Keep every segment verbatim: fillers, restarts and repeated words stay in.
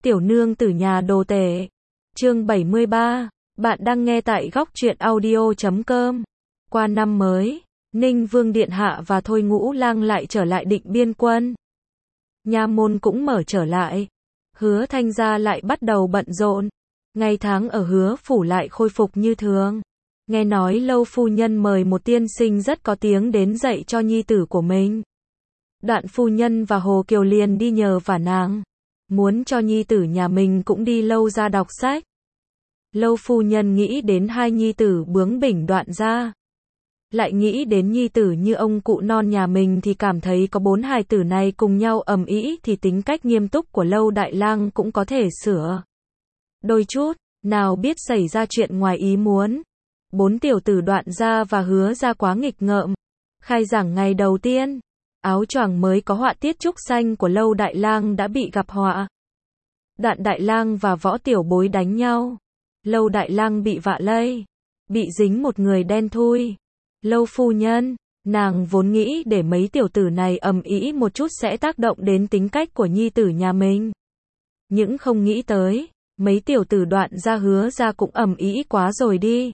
Tiểu nương tử nhà đồ tể. Chương bảy mươi ba. Bạn đang nghe tại góc truyện audio chấm com. Qua năm mới, Ninh Vương Điện Hạ và Thôi Ngũ Lang lại trở lại Định Biên Quân. Nha môn cũng mở trở lại. Hứa Thanh gia lại bắt đầu bận rộn. Ngày tháng ở Hứa phủ lại khôi phục như thường. Nghe nói Lâu phu nhân mời một tiên sinh rất có tiếng đến dạy cho nhi tử của mình. Đoạn phu nhân và Hồ Kiều liền đi nhờ vả nàng, muốn cho nhi tử nhà mình cũng đi Lâu ra đọc sách. Lâu phu nhân nghĩ đến hai nhi tử bướng bỉnh Đoạn gia, lại nghĩ đến nhi tử như ông cụ non nhà mình thì cảm thấy có bốn hài tử này cùng nhau ầm ĩ thì tính cách nghiêm túc của Lâu đại lang cũng có thể sửa đôi chút, nào biết xảy ra chuyện ngoài ý muốn. Bốn tiểu tử Đoạn gia và Hứa gia quá nghịch ngợm. Khai giảng ngày đầu tiên, áo choàng mới có họa tiết trúc xanh của Lâu đại lang đã bị gặp họa. Đoạn đại lang và Võ tiểu bối đánh nhau. Lâu đại lang bị vạ lây, bị dính một người đen thui. Lâu phu nhân, nàng vốn nghĩ để mấy tiểu tử này ầm ĩ một chút sẽ tác động đến tính cách của nhi tử nhà mình. Nhưng không nghĩ tới, mấy tiểu tử Đoạn gia Hứa gia cũng ầm ĩ quá rồi đi.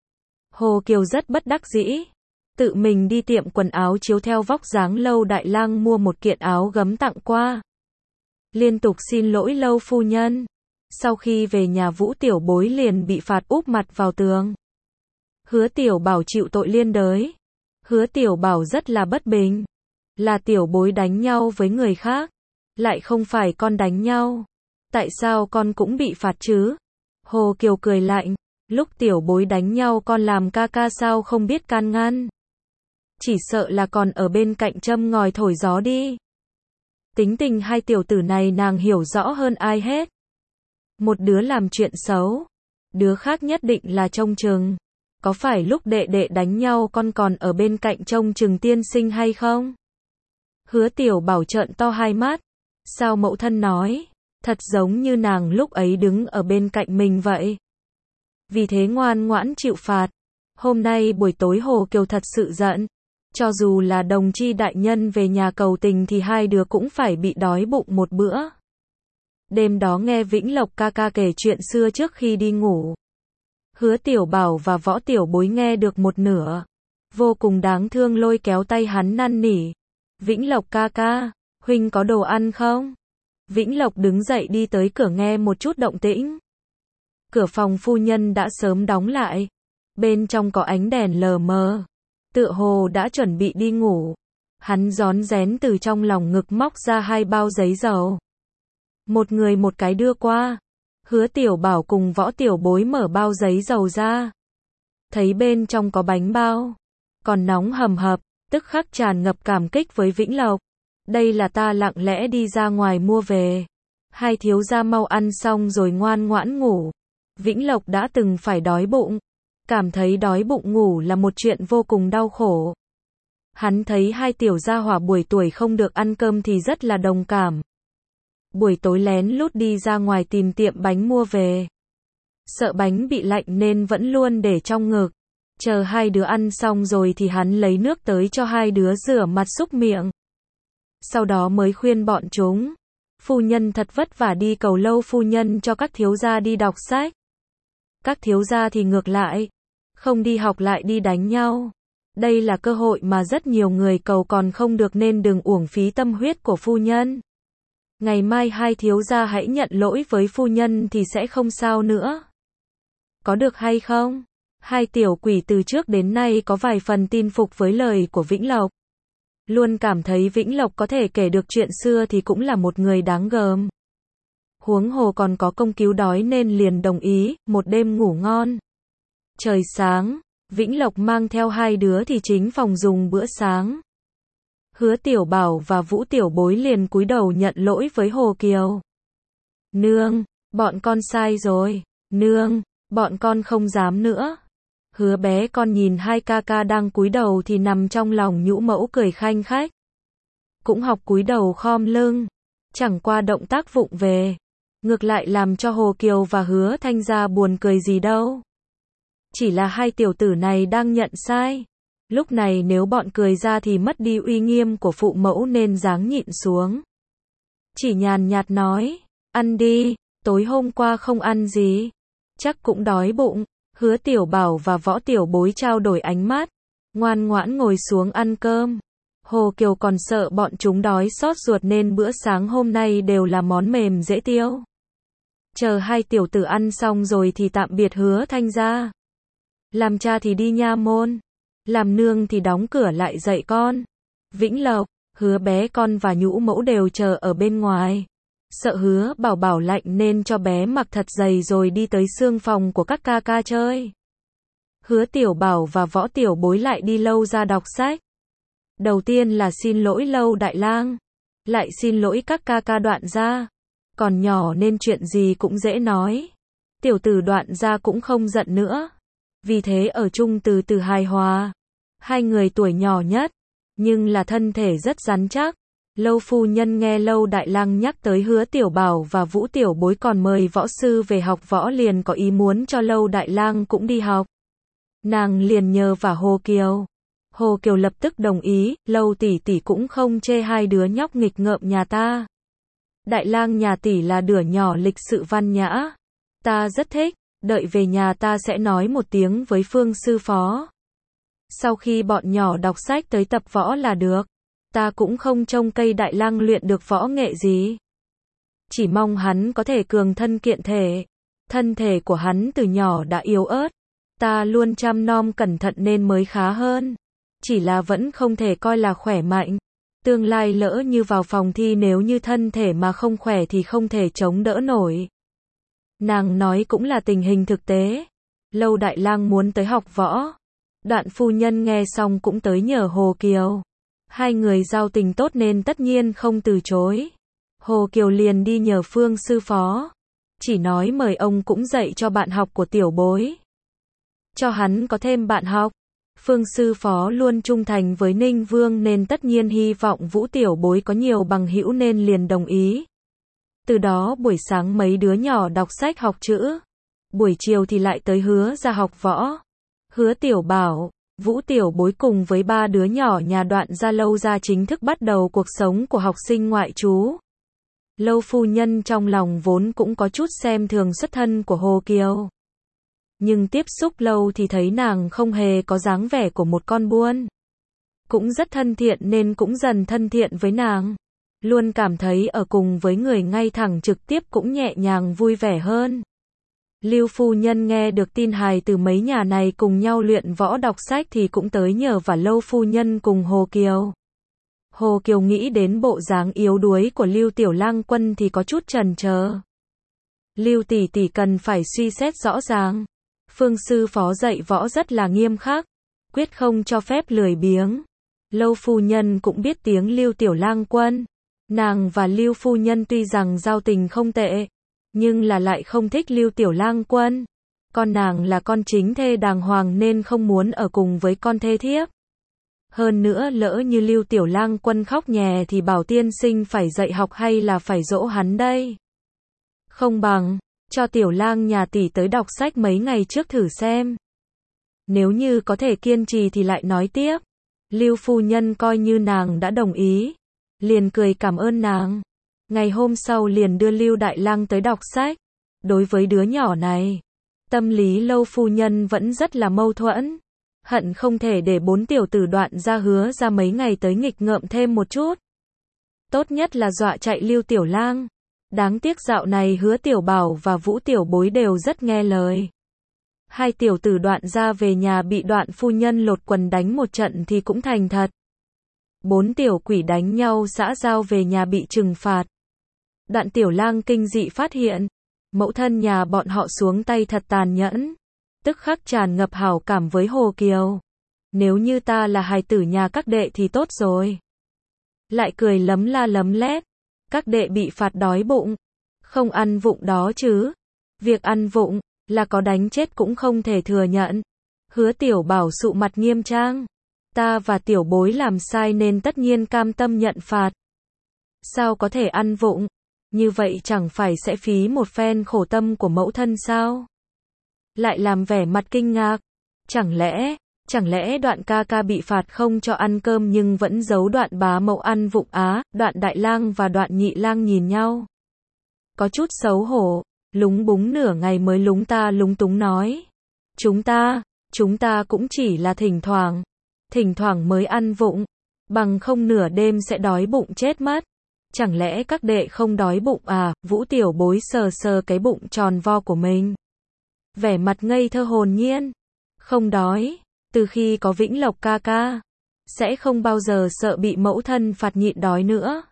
Hồ Kiều rất bất đắc dĩ, tự mình đi tiệm quần áo chiếu theo vóc dáng Lâu đại lang mua một kiện áo gấm tặng qua. Liên tục xin lỗi Lâu phu nhân. Sau khi về nhà Vũ tiểu bối liền bị phạt úp mặt vào tường. Hứa tiểu bảo chịu tội liên đới. Hứa tiểu bảo rất là bất bình. Là tiểu bối đánh nhau với người khác, lại không phải con đánh nhau. Tại sao con cũng bị phạt chứ? Hồ Kiều cười lạnh. Lúc tiểu bối đánh nhau con làm ca ca sao không biết can ngăn. Chỉ sợ là còn ở bên cạnh châm ngòi thổi gió đi. Tính tình hai tiểu tử này nàng hiểu rõ hơn ai hết. Một đứa làm chuyện xấu, đứa khác nhất định là trông chừng. Có phải lúc đệ đệ đánh nhau con còn ở bên cạnh trông chừng tiên sinh hay không? Hứa tiểu bảo trợn to hai mắt. Sao mẫu thân nói? Thật giống như nàng lúc ấy đứng ở bên cạnh mình vậy. Vì thế ngoan ngoãn chịu phạt. Hôm nay buổi tối Hồ Kiều thật sự giận. Cho dù là đồng chi đại nhân về nhà cầu tình thì hai đứa cũng phải bị đói bụng một bữa. Đêm đó nghe Vĩnh Lộc ca ca kể chuyện xưa trước khi đi ngủ. Hứa tiểu bảo và Võ tiểu bối nghe được một nửa. Vô cùng đáng thương lôi kéo tay hắn năn nỉ. Vĩnh Lộc ca ca, huynh có đồ ăn không? Vĩnh Lộc đứng dậy đi tới cửa nghe một chút động tĩnh. Cửa phòng phu nhân đã sớm đóng lại. Bên trong có ánh đèn lờ mờ. Tựa hồ đã chuẩn bị đi ngủ. Hắn rón rén từ trong lòng ngực móc ra hai bao giấy dầu. Một người một cái đưa qua. Hứa tiểu bảo cùng Võ tiểu bối mở bao giấy dầu ra. Thấy bên trong có bánh bao. Còn nóng hầm hập, tức khắc tràn ngập cảm kích với Vĩnh Lộc. Đây là ta lặng lẽ đi ra ngoài mua về. Hai thiếu gia mau ăn xong rồi ngoan ngoãn ngủ. Vĩnh Lộc đã từng phải đói bụng. Cảm thấy đói bụng ngủ là một chuyện vô cùng đau khổ. Hắn thấy hai tiểu gia hỏa buổi tuổi không được ăn cơm thì rất là đồng cảm. Buổi tối lén lút đi ra ngoài tìm tiệm bánh mua về. Sợ bánh bị lạnh nên vẫn luôn để trong ngực. Chờ hai đứa ăn xong rồi thì hắn lấy nước tới cho hai đứa rửa mặt súc miệng. Sau đó mới khuyên bọn chúng. Phu nhân thật vất vả đi cầu Lâu phu nhân cho các thiếu gia đi đọc sách. Các thiếu gia thì ngược lại. Không đi học lại đi đánh nhau. Đây là cơ hội mà rất nhiều người cầu còn không được nên đừng uổng phí tâm huyết của phu nhân. Ngày mai hai thiếu gia hãy nhận lỗi với phu nhân thì sẽ không sao nữa. Có được hay không? Hai tiểu quỷ từ trước đến nay có vài phần tin phục với lời của Vĩnh Lộc. Luôn cảm thấy Vĩnh Lộc có thể kể được chuyện xưa thì cũng là một người đáng gờm. Huống hồ còn có công cứu đói nên liền đồng ý, một đêm ngủ ngon. Trời sáng, Vĩnh Lộc mang theo hai đứa thì chính phòng dùng bữa sáng. Hứa tiểu bảo và Vũ tiểu bối liền cúi đầu nhận lỗi với Hồ Kiều. Nương, bọn con sai rồi. Nương, bọn con không dám nữa. Hứa bé con nhìn hai ca ca đang cúi đầu thì nằm trong lòng nhũ mẫu cười khanh khách. Cũng học cúi đầu khom lưng. Chẳng qua động tác vụng về. Ngược lại làm cho Hồ Kiều và Hứa Thanh gia buồn cười gì đâu. Chỉ là hai tiểu tử này đang nhận sai. Lúc này nếu bọn cười ra thì mất đi uy nghiêm của phụ mẫu nên dáng nhịn xuống. Chỉ nhàn nhạt nói, ăn đi, tối hôm qua không ăn gì, chắc cũng đói bụng. Hứa Tiểu Bảo và Võ Tiểu Bối trao đổi ánh mắt, ngoan ngoãn ngồi xuống ăn cơm. Hồ Kiều còn sợ bọn chúng đói xót ruột nên bữa sáng hôm nay đều là món mềm dễ tiêu. Chờ hai tiểu tử ăn xong rồi thì tạm biệt Hứa Thanh gia. Làm cha thì đi nha môn, làm nương thì đóng cửa lại dạy con. Vĩnh Lộc, Hứa bé con và Nhũ mẫu đều chờ ở bên ngoài. Sợ Hứa Bảo Bảo lạnh nên cho bé mặc thật dày rồi đi tới xương phòng của các ca ca chơi. Hứa Tiểu Bảo và Võ Tiểu Bối lại đi Lâu ra đọc sách. Đầu tiên là xin lỗi Lâu Đại Lang, lại xin lỗi các ca ca Đoạn gia. Còn nhỏ nên chuyện gì cũng dễ nói. Tiểu tử Đoạn gia cũng không giận nữa. Vì thế ở chung từ từ hài hòa. Hai người tuổi nhỏ nhất, nhưng là thân thể rất rắn chắc. Lâu phu nhân nghe Lâu Đại Lang nhắc tới Hứa Tiểu Bảo và Vũ Tiểu Bối còn mời võ sư về học võ liền có ý muốn cho Lâu Đại Lang cũng đi học. Nàng liền nhờ vả Hồ Kiều. Hồ Kiều lập tức đồng ý, Lâu tỷ tỷ cũng không chê hai đứa nhóc nghịch ngợm nhà ta. Đại Lang nhà tỷ là đứa nhỏ lịch sự văn nhã. Ta rất thích, đợi về nhà ta sẽ nói một tiếng với Phương sư phó. Sau khi bọn nhỏ đọc sách tới tập võ là được. Ta cũng không trông cây Đại Lang luyện được võ nghệ gì. Chỉ mong hắn có thể cường thân kiện thể. Thân thể của hắn từ nhỏ đã yếu ớt. Ta luôn chăm nom cẩn thận nên mới khá hơn. Chỉ là vẫn không thể coi là khỏe mạnh. Tương lai lỡ như vào phòng thi nếu như thân thể mà không khỏe thì không thể chống đỡ nổi. Nàng nói cũng là tình hình thực tế. Lâu Đại Lang muốn tới học võ. Đoạn phu nhân nghe xong cũng tới nhờ Hồ Kiều. Hai người giao tình tốt nên tất nhiên không từ chối. Hồ Kiều liền đi nhờ Phương sư phó. Chỉ nói mời ông cũng dạy cho bạn học của Tiểu Bối. Cho hắn có thêm bạn học. Phương sư phó luôn trung thành với Ninh Vương nên tất nhiên hy vọng Vũ Tiểu Bối có nhiều bằng hữu nên liền đồng ý. Từ đó buổi sáng mấy đứa nhỏ đọc sách học chữ. Buổi chiều thì lại tới Hứa ra học võ. Hứa Tiểu Bảo, Vũ Tiểu Bối cùng với ba đứa nhỏ nhà Đoạn gia Lâu ra chính thức bắt đầu cuộc sống của học sinh ngoại trú. Lâu phu nhân trong lòng vốn cũng có chút xem thường xuất thân của Hồ Kiều. Nhưng tiếp xúc lâu thì thấy nàng không hề có dáng vẻ của một con buôn. Cũng rất thân thiện nên cũng dần thân thiện với nàng. Luôn cảm thấy ở cùng với người ngay thẳng trực tiếp cũng nhẹ nhàng vui vẻ hơn. Lưu phu nhân nghe được tin hài từ mấy nhà này cùng nhau luyện võ đọc sách thì cũng tới nhờ vả Lâu phu nhân cùng Hồ Kiều. Hồ Kiều nghĩ đến bộ dáng yếu đuối của Lưu Tiểu Lang Quân thì có chút chần chờ. Lưu tỷ tỷ cần phải suy xét rõ ràng. Phương sư phó dạy võ rất là nghiêm khắc, quyết không cho phép lười biếng. Lâu phu nhân cũng biết tiếng Lưu Tiểu Lang Quân. Nàng và Lưu phu nhân tuy rằng giao tình không tệ, nhưng là lại không thích Lưu Tiểu Lang Quân. Con nàng là con chính thê đàng hoàng nên không muốn ở cùng với con thê thiếp. Hơn nữa lỡ như Lưu Tiểu Lang Quân khóc nhè thì bảo tiên sinh phải dạy học hay là phải dỗ hắn đây. Không bằng cho Tiểu Lang nhà tỷ tới đọc sách mấy ngày trước thử xem. Nếu như có thể kiên trì thì lại nói tiếp. Lưu phu nhân coi như nàng đã đồng ý. Liền cười cảm ơn nàng. Ngày hôm sau liền đưa Lưu Đại Lang tới đọc sách. Đối với đứa nhỏ này, tâm lý Lâu phu nhân vẫn rất là mâu thuẫn. Hận không thể để bốn tiểu tử Đoạn ra Hứa ra mấy ngày tới nghịch ngợm thêm một chút. Tốt nhất là dọa chạy Lưu Tiểu Lang. Đáng tiếc dạo này Hứa Tiểu Bảo và Vũ Tiểu Bối đều rất nghe lời. Hai tiểu tử Đoạn ra về nhà bị Đoạn phu nhân lột quần đánh một trận thì cũng thành thật. Bốn tiểu quỷ đánh nhau xã giao về nhà bị trừng phạt. Đoạn Tiểu Lang kinh dị phát hiện, mẫu thân nhà bọn họ xuống tay thật tàn nhẫn. Tức khắc tràn ngập hảo cảm với Hồ Kiều. Nếu như ta là hài tử nhà các đệ thì tốt rồi. Lại cười lấm la lấm lét. Các đệ bị phạt đói bụng. Không ăn vụng đó chứ. Việc ăn vụng, là có đánh chết cũng không thể thừa nhận. Hứa Tiểu Bảo sụ mặt nghiêm trang. Ta và Tiểu Bối làm sai nên tất nhiên cam tâm nhận phạt. Sao có thể ăn vụng? Như vậy chẳng phải sẽ phí một phen khổ tâm của mẫu thân sao? Lại làm vẻ mặt kinh ngạc. Chẳng lẽ, chẳng lẽ Đoạn ca ca bị phạt không cho ăn cơm nhưng vẫn giấu Đoạn bá mẫu ăn vụng á? Đoạn Đại Lang và Đoạn Nhị Lang nhìn nhau. Có chút xấu hổ, Lúng búng nửa ngày mới lúng ta lúng túng nói. Chúng ta, chúng ta cũng chỉ là thỉnh thoảng, thỉnh thoảng mới ăn vụng, bằng không nửa đêm sẽ đói bụng chết mất. Chẳng lẽ các đệ không đói bụng à? Vũ Tiểu Bối sờ sờ cái bụng tròn vo của mình, vẻ mặt ngây thơ hồn nhiên. Không đói, từ khi có Vĩnh Lộc ca ca, sẽ không bao giờ sợ bị mẫu thân phạt nhịn đói nữa.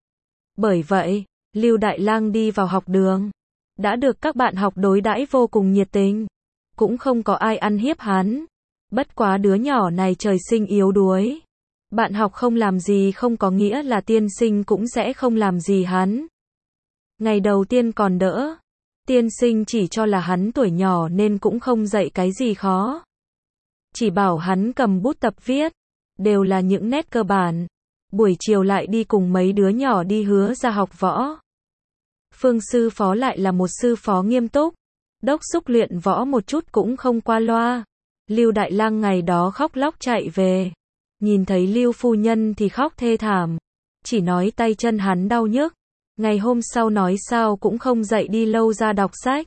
Bởi vậy, Lưu Đại Lang đi vào học đường, đã được các bạn học đối đãi vô cùng nhiệt tình, cũng không có ai ăn hiếp hắn. Bất quá đứa nhỏ này trời sinh yếu đuối, bạn học không làm gì không có nghĩa là tiên sinh cũng sẽ không làm gì hắn. Ngày đầu tiên còn đỡ, tiên sinh chỉ cho là hắn tuổi nhỏ nên cũng không dạy cái gì khó, chỉ bảo hắn cầm bút tập viết, đều là những nét cơ bản. Buổi chiều lại đi cùng mấy đứa nhỏ đi Hứa ra học võ. Phương sư phó lại là một sư phó nghiêm túc, đốc xúc luyện võ một chút cũng không qua loa. Lưu Đại Lang ngày đó khóc lóc chạy về, nhìn thấy Lưu phu nhân thì khóc thê thảm, chỉ nói tay chân hắn đau nhức. Ngày hôm sau nói sao cũng không dậy đi lâu ra đọc sách,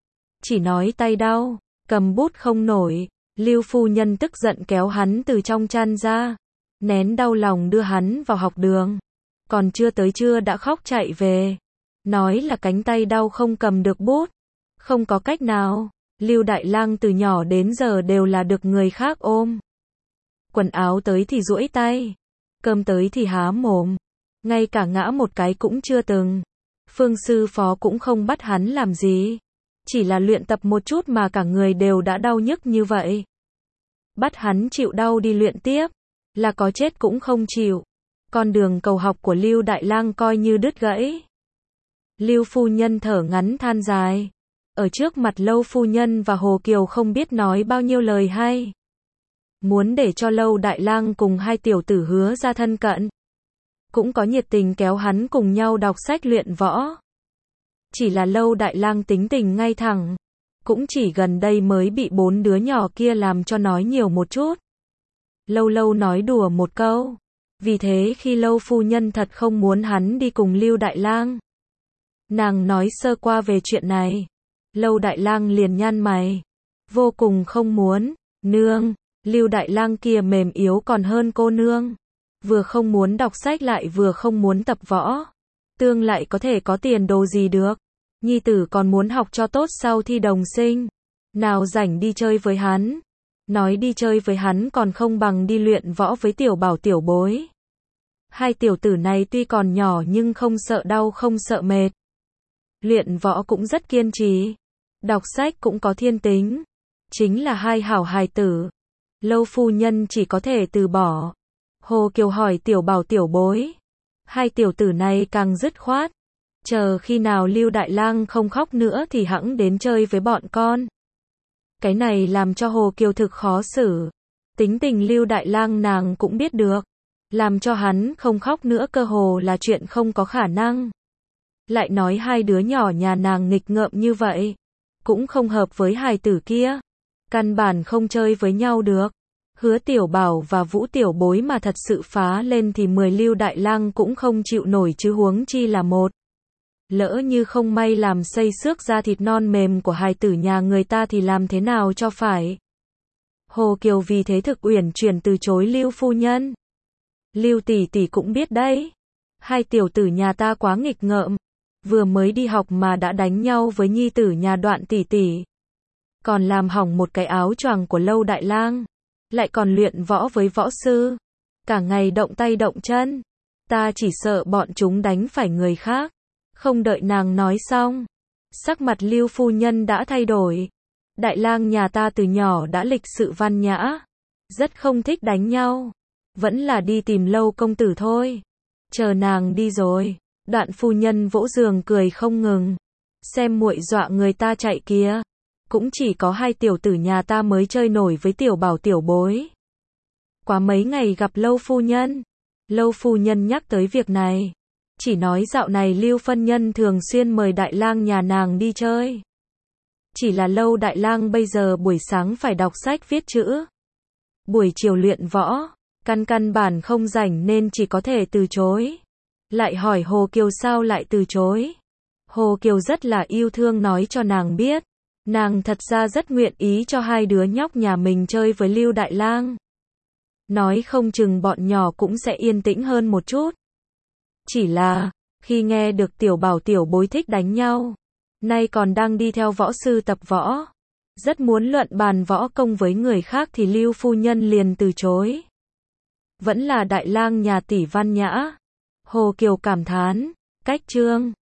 chỉ nói tay đau, cầm bút không nổi. Lưu phu nhân tức giận kéo hắn từ trong chăn ra, nén đau lòng đưa hắn vào học đường. Còn chưa tới trưa đã khóc chạy về, nói là cánh tay đau không cầm được bút. Không có cách nào, Lưu Đại Lang từ nhỏ đến giờ đều là được người khác ôm. Quần áo tới thì duỗi tay, cơm tới thì há mồm, ngay cả ngã một cái cũng chưa từng. Phương sư phó cũng không bắt hắn làm gì, chỉ là luyện tập một chút mà cả người đều đã đau nhức như vậy. Bắt hắn chịu đau đi luyện tiếp, là có chết cũng không chịu. Con đường cầu học của Lưu Đại Lang coi như đứt gãy. Lưu phu nhân thở ngắn than dài, ở trước mặt Lâu phu nhân và Hồ Kiều không biết nói bao nhiêu lời hay. Muốn để cho Lâu Đại Lang cùng hai tiểu tử Hứa ra thân cận, cũng có nhiệt tình kéo hắn cùng nhau đọc sách luyện võ. Chỉ là Lâu Đại Lang tính tình ngay thẳng, cũng chỉ gần đây mới bị bốn đứa nhỏ kia làm cho nói nhiều một chút. Lâu lâu nói đùa một câu, vì thế khi Lâu phu nhân thật không muốn hắn đi cùng Lưu Đại Lang, nàng nói sơ qua về chuyện này, Lâu Đại Lang liền nhăn mày, vô cùng không muốn. Nương, Lưu Đại Lang kia mềm yếu còn hơn cô nương, vừa không muốn đọc sách lại vừa không muốn tập võ, tương lại có thể có tiền đồ gì được. Nhi tử còn muốn học cho tốt sau thi đồng sinh, nào rảnh đi chơi với hắn. Nói đi chơi với hắn còn không bằng đi luyện võ với Tiểu Bảo Tiểu Bối. Hai tiểu tử này tuy còn nhỏ nhưng không sợ đau không sợ mệt, luyện võ cũng rất kiên trì, đọc sách cũng có thiên tính, chính là hai hảo hài tử. Lâu phu nhân chỉ có thể từ bỏ. Hồ Kiều hỏi Tiểu Bảo Tiểu Bối, hai tiểu tử này càng dứt khoát, chờ khi nào Lưu Đại Lang không khóc nữa thì hẵng đến chơi với bọn con. Cái này làm cho Hồ Kiều thực khó xử. Tính tình Lưu Đại Lang nàng cũng biết được, làm cho hắn không khóc nữa cơ hồ là chuyện không có khả năng. Lại nói hai đứa nhỏ nhà nàng nghịch ngợm như vậy, cũng không hợp với hài tử kia, căn bản không chơi với nhau được. Hứa Tiểu Bảo và Vũ Tiểu Bối mà thật sự phá lên thì mười Lưu Đại Lang cũng không chịu nổi chứ huống chi là một. Lỡ như không may làm xây xước da thịt non mềm của hài tử nhà người ta thì làm thế nào cho phải. Hồ Kiều vì thế thực uyển chuyển từ chối Lưu phu nhân. Lưu tỷ tỷ cũng biết đấy, hai tiểu tử nhà ta quá nghịch ngợm, vừa mới đi học mà đã đánh nhau với nhi tử nhà Đoạn tỷ tỷ, còn làm hỏng một cái áo choàng của Lâu Đại Lang, lại còn luyện võ với võ sư, cả ngày động tay động chân, ta chỉ sợ bọn chúng đánh phải người khác. Không đợi nàng nói xong, sắc mặt Lưu phu nhân đã thay đổi. Đại Lang nhà ta từ nhỏ đã lịch sự văn nhã, rất không thích đánh nhau, vẫn là đi tìm Lâu công tử thôi. Chờ nàng đi rồi, Đoạn phu nhân vỗ giường cười không ngừng, xem muội dọa người ta chạy kìa, cũng chỉ có hai tiểu tử nhà ta mới chơi nổi với Tiểu Bảo Tiểu Bối. Quá mấy ngày gặp Lâu phu nhân, Lâu phu nhân nhắc tới việc này, chỉ nói dạo này Lưu phân nhân thường xuyên mời Đại Lang nhà nàng đi chơi. Chỉ là Lâu Đại Lang bây giờ buổi sáng phải đọc sách viết chữ, buổi chiều luyện võ, căn căn bản không rảnh nên chỉ có thể từ chối. Lại hỏi Hồ Kiều sao lại từ chối. Hồ Kiều rất là yêu thương nói cho nàng biết. Nàng thật ra rất nguyện ý cho hai đứa nhóc nhà mình chơi với Lưu Đại Lang. Nói không chừng bọn nhỏ cũng sẽ yên tĩnh hơn một chút. Chỉ là, khi nghe được tiểu bảo tiểu bối thích đánh nhau, nay còn đang đi theo võ sư tập võ, rất muốn luận bàn võ công với người khác thì Lưu phu nhân liền từ chối. Vẫn là Đại Lang nhà tỷ văn nhã. Hồ Kiều cảm thán, cách Trương